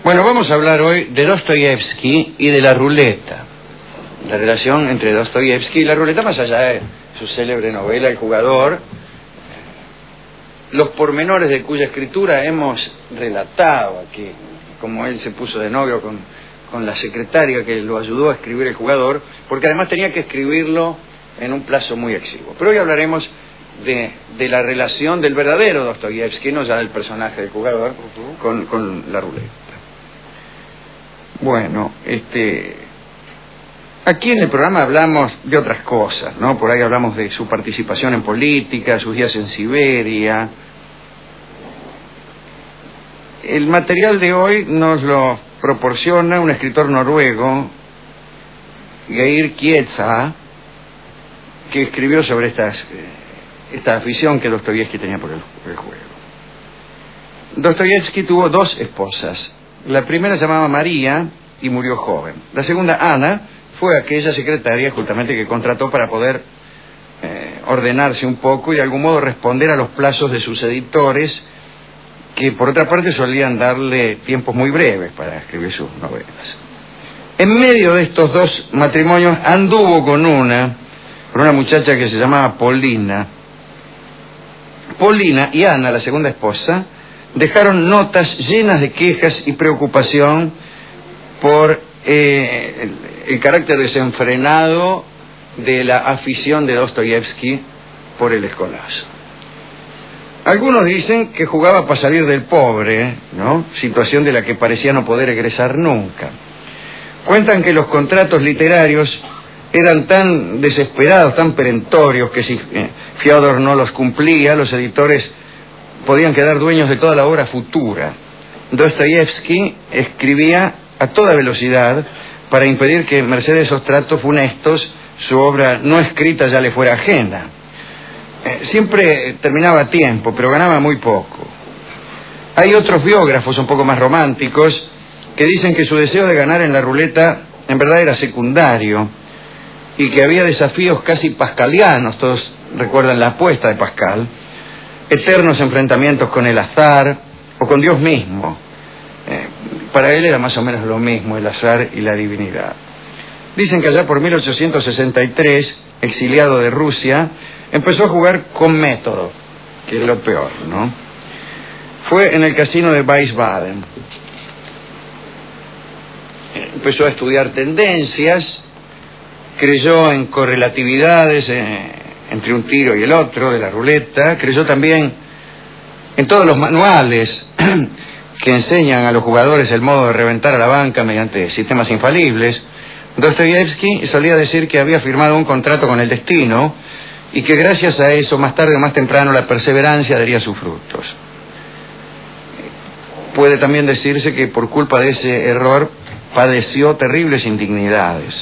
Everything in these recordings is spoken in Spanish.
Bueno, vamos a hablar hoy de Dostoyevsky y de la ruleta. La relación entre Dostoyevsky y la ruleta, más allá de su célebre novela El jugador, los pormenores de cuya escritura hemos relatado aquí, como él se puso de novio con la secretaria que lo ayudó a escribir El jugador, porque además tenía que escribirlo en un plazo muy exiguo. Pero hoy hablaremos de la relación del verdadero Dostoyevsky, no ya del personaje del jugador, con la ruleta. Bueno, aquí en el programa hablamos de otras cosas, ¿no? Por ahí hablamos de su participación en política, sus días en Siberia. El material de hoy nos lo proporciona un escritor noruego, Geir Kieza, que escribió sobre esta afición que Dostoyevsky tenía por el juego. Dostoyevsky tuvo dos esposas. La primera se llamaba María y murió joven. La segunda, Ana, fue aquella secretaria justamente que contrató para poder ordenarse un poco y de algún modo responder a los plazos de sus editores, que por otra parte solían darle tiempos muy breves para escribir sus novelas. En medio de estos dos matrimonios anduvo con una muchacha que se llamaba Polina. Polina y Ana, la segunda esposa, dejaron notas llenas de quejas y preocupación por el carácter desenfrenado de la afición de Dostoyevsky por el escolazo. Algunos dicen que jugaba para salir del pobre, ¿no? Situación de la que parecía no poder egresar nunca. Cuentan que los contratos literarios eran tan desesperados, tan perentorios, que si Fyodor no los cumplía, los editores podían quedar dueños de toda la obra futura. Dostoyevsky escribía a toda velocidad para impedir que, merced de esos tratos funestos, su obra no escrita ya le fuera ajena. Siempre terminaba a tiempo, pero ganaba muy poco. Hay otros biógrafos un poco más románticos que dicen que su deseo de ganar en la ruleta en verdad era secundario y que había desafíos casi pascalianos. Todos recuerdan la apuesta de Pascal, eternos enfrentamientos con el azar o con Dios mismo. Para él era más o menos lo mismo el azar y la divinidad. Dicen que allá por 1863, exiliado de Rusia, empezó a jugar con método, que es lo peor, ¿no? Fue en el casino de Wiesbaden. Empezó a estudiar tendencias, creyó en correlatividades entre un tiro y el otro de la ruleta, creyó también en todos los manuales que enseñan a los jugadores el modo de reventar a la banca mediante sistemas infalibles. Dostoyevsky solía decir que había firmado un contrato con el destino y que gracias a eso, más tarde o más temprano, la perseverancia daría sus frutos. Puede también decirse que por culpa de ese error padeció terribles indignidades.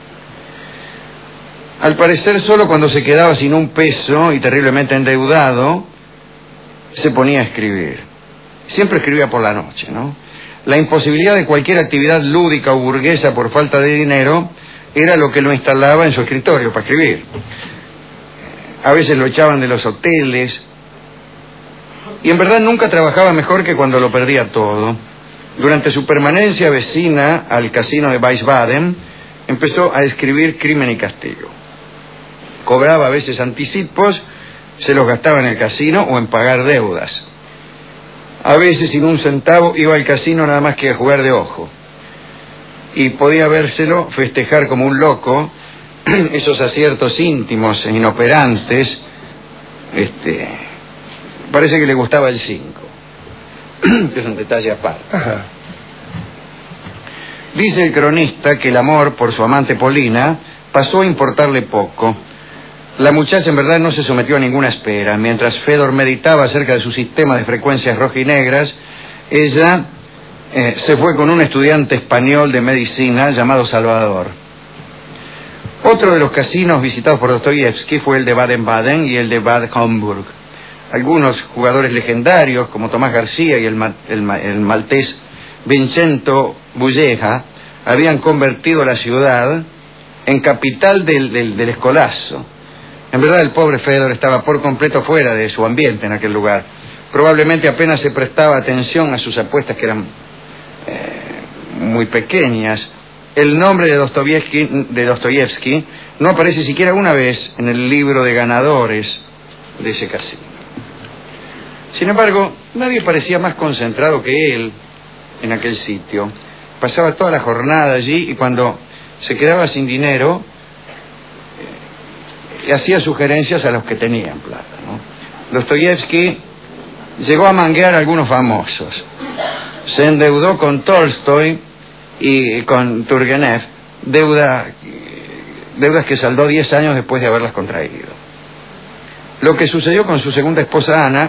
Al parecer, solo cuando se quedaba sin un peso y terriblemente endeudado, se ponía a escribir. Siempre escribía por la noche, ¿no? La imposibilidad de cualquier actividad lúdica o burguesa por falta de dinero era lo que lo instalaba en su escritorio para escribir. A veces lo echaban de los hoteles y en verdad nunca trabajaba mejor que cuando lo perdía todo. Durante su permanencia vecina al casino de Wiesbaden, empezó a escribir Crimen y Castigo. Cobraba a veces anticipos, se los gastaba en el casino o en pagar deudas. A veces sin un centavo iba al casino nada más que a jugar de ojo. Y podía vérselo festejar como un loco esos aciertos íntimos e inoperantes. Parece que le gustaba el 5, que es un detalle aparte. Ajá. Dice el cronista que el amor por su amante Polina pasó a importarle poco. La muchacha en verdad no se sometió a ninguna espera. Mientras Fedor meditaba acerca de su sistema de frecuencias rojinegras, ella se fue con un estudiante español de medicina llamado Salvador. Otro de los casinos visitados por Dostoyevsky fue el de Baden-Baden y el de Bad Homburg. Algunos jugadores legendarios, como Tomás García y el maltés Vincenzo Bulleja, habían convertido la ciudad en capital del escolazo. En verdad, el pobre Fedor estaba por completo fuera de su ambiente en aquel lugar. Probablemente apenas se prestaba atención a sus apuestas, que eran muy pequeñas. El nombre de Dostoyevsky no aparece siquiera una vez en el libro de ganadores de ese casino. Sin embargo, nadie parecía más concentrado que él en aquel sitio. Pasaba toda la jornada allí y cuando se quedaba sin dinero, hacía sugerencias a los que tenían plata, ¿no? Dostoyevsky llegó a manguear a algunos famosos. Se endeudó con Tolstoy y con Turgenev, deudas que saldó 10 años después de haberlas contraído. Lo que sucedió con su segunda esposa Ana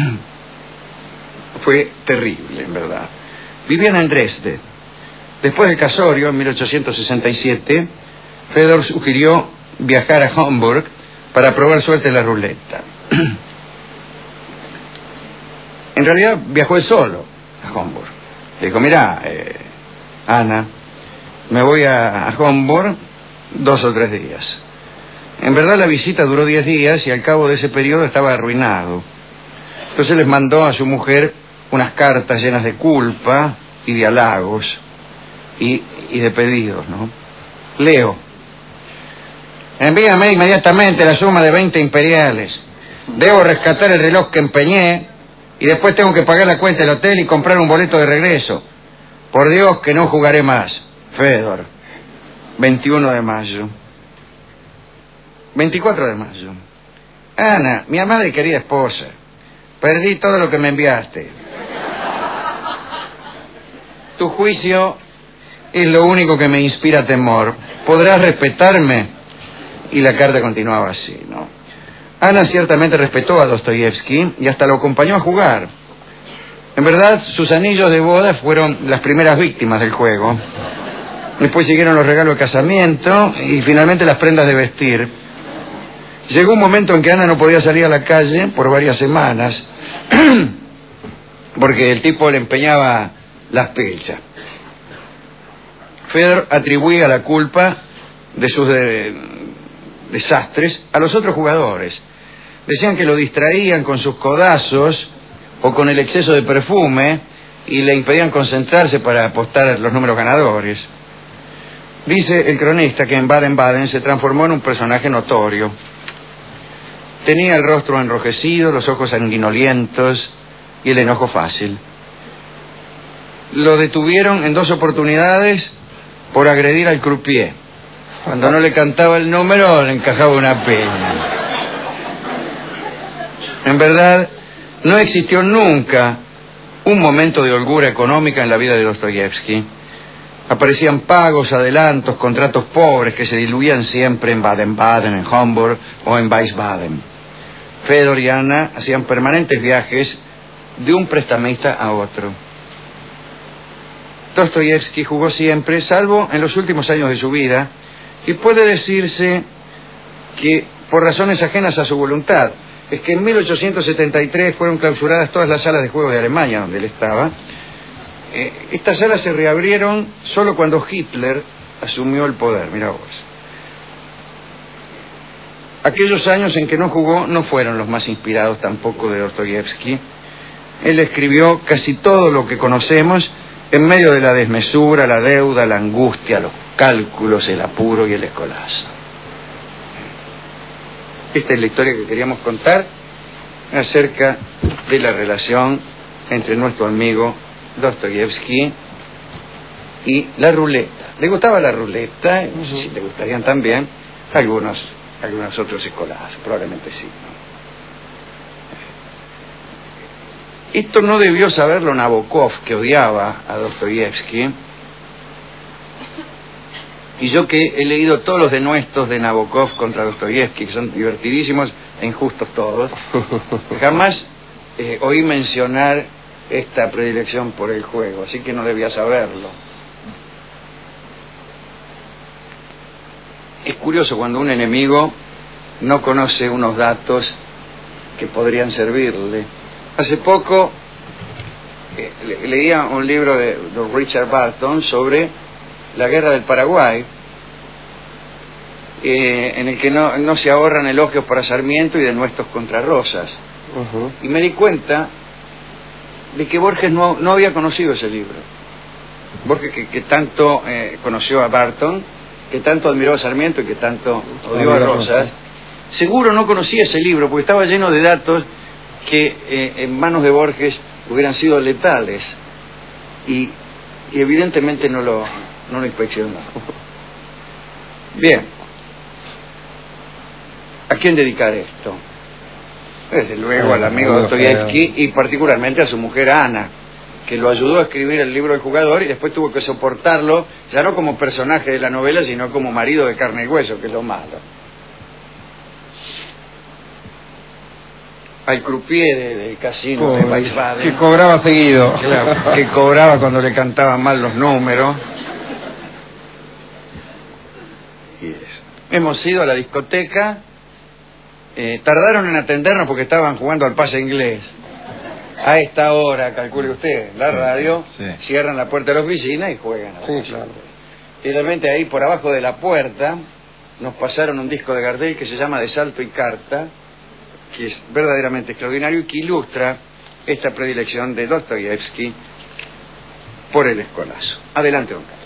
fue terrible, en verdad. Vivían en Dresde. Después del casorio, en 1867, Fedor sugirió viajar a Hamburg para probar suerte en la ruleta. En realidad viajó él solo a Hamburg. Le dijo, mira, Ana, me voy a Hamburg 2 o 3 días. En verdad la visita duró 10 días y al cabo de ese periodo estaba arruinado. Entonces les mandó a su mujer unas cartas llenas de culpa y de halagos y de pedidos, ¿no? Leo. Envíame inmediatamente la suma de 20 imperiales. Debo rescatar el reloj que empeñé y después tengo que pagar la cuenta del hotel y comprar un boleto de regreso. Por Dios que no jugaré más. Fedor. 21 de mayo. 24 de mayo. Ana, mi amada y querida esposa, perdí todo lo que me enviaste. Tu juicio es lo único que me inspira temor. ¿Podrás respetarme? Y la carta continuaba así, ¿no? Ana ciertamente respetó a Dostoyevsky y hasta lo acompañó a jugar. En verdad, sus anillos de boda fueron las primeras víctimas del juego. Después siguieron los regalos de casamiento y finalmente las prendas de vestir. Llegó un momento en que Ana no podía salir a la calle por varias semanas porque el tipo le empeñaba las pechas. Fedor atribuía la culpa de sus desastres a los otros jugadores. Decían que lo distraían con sus codazos o con el exceso de perfume y le impedían concentrarse para apostar los números ganadores. Dice el cronista que en Baden-Baden se transformó en un personaje notorio. Tenía el rostro enrojecido, los ojos sanguinolientos y el enojo fácil. Lo detuvieron en 2 oportunidades por agredir al croupier. Cuando no le cantaba el número, le encajaba una peña. En verdad, no existió nunca un momento de holgura económica en la vida de Dostoyevsky. Aparecían pagos, adelantos, contratos pobres que se diluían siempre en Baden-Baden, en Hamburg o en Wiesbaden. Fedor y Ana hacían permanentes viajes de un prestamista a otro. Dostoyevsky jugó siempre, salvo en los últimos años de su vida, y puede decirse que por razones ajenas a su voluntad. Es que en 1873 fueron clausuradas todas las salas de juego de Alemania donde él estaba. Estas salas se reabrieron solo cuando Hitler asumió el poder, mirá vos. Aquellos años en que no jugó no fueron los más inspirados tampoco de Dostoyevsky. Él escribió casi todo lo que conocemos en medio de la desmesura, la deuda, la angustia, los cálculos, el apuro y el escolazo. Esta es la historia que queríamos contar acerca de la relación entre nuestro amigo Dostoyevsky y la ruleta. ¿Le gustaba la ruleta? No sé si le gustarían también algunos otros escolazos, probablemente sí, ¿no? Esto no debió saberlo Nabokov, que odiaba a Dostoyevsky. Y yo que he leído todos los denuestos de Nabokov contra Dostoyevsky, que son divertidísimos e injustos todos, jamás oí mencionar esta predilección por el juego, así que no debía saberlo. Es curioso cuando un enemigo no conoce unos datos que podrían servirle. Hace poco leía un libro de Richard Barton sobre la guerra del Paraguay, en el que no se ahorran elogios para Sarmiento y denuestos contra Rosas. Y me di cuenta de que Borges no había conocido ese libro. Borges que tanto conoció a Barton, que tanto admiró a Sarmiento y que tanto odió a Rosas, seguro no conocía ese libro porque estaba lleno de datos que en manos de Borges hubieran sido letales y evidentemente no lo inspeccionó. Bien, ¿a quién dedicar esto? Desde luego al amigo Dostoyevsky y particularmente a su mujer Ana, que lo ayudó a escribir el libro del jugador y después tuvo que soportarlo, ya no como personaje de la novela, sino como marido de carne y hueso, que es lo malo. Al croupier del casino de Weisbaden, que cobraba seguido. Claro, que cobraba cuando le cantaban mal los números. Y eso. Hemos ido a la discoteca, tardaron en atendernos porque estaban jugando al pase inglés. A esta hora, calcule usted, la radio, cierran la puerta de la oficina y juegan. Claro. Y realmente ahí por abajo de la puerta nos pasaron un disco de Gardel que se llama De Salto y Carta, que es verdaderamente extraordinario y que ilustra esta predilección de Dostoyevsky por el escolazo. Adelante, don Carlos.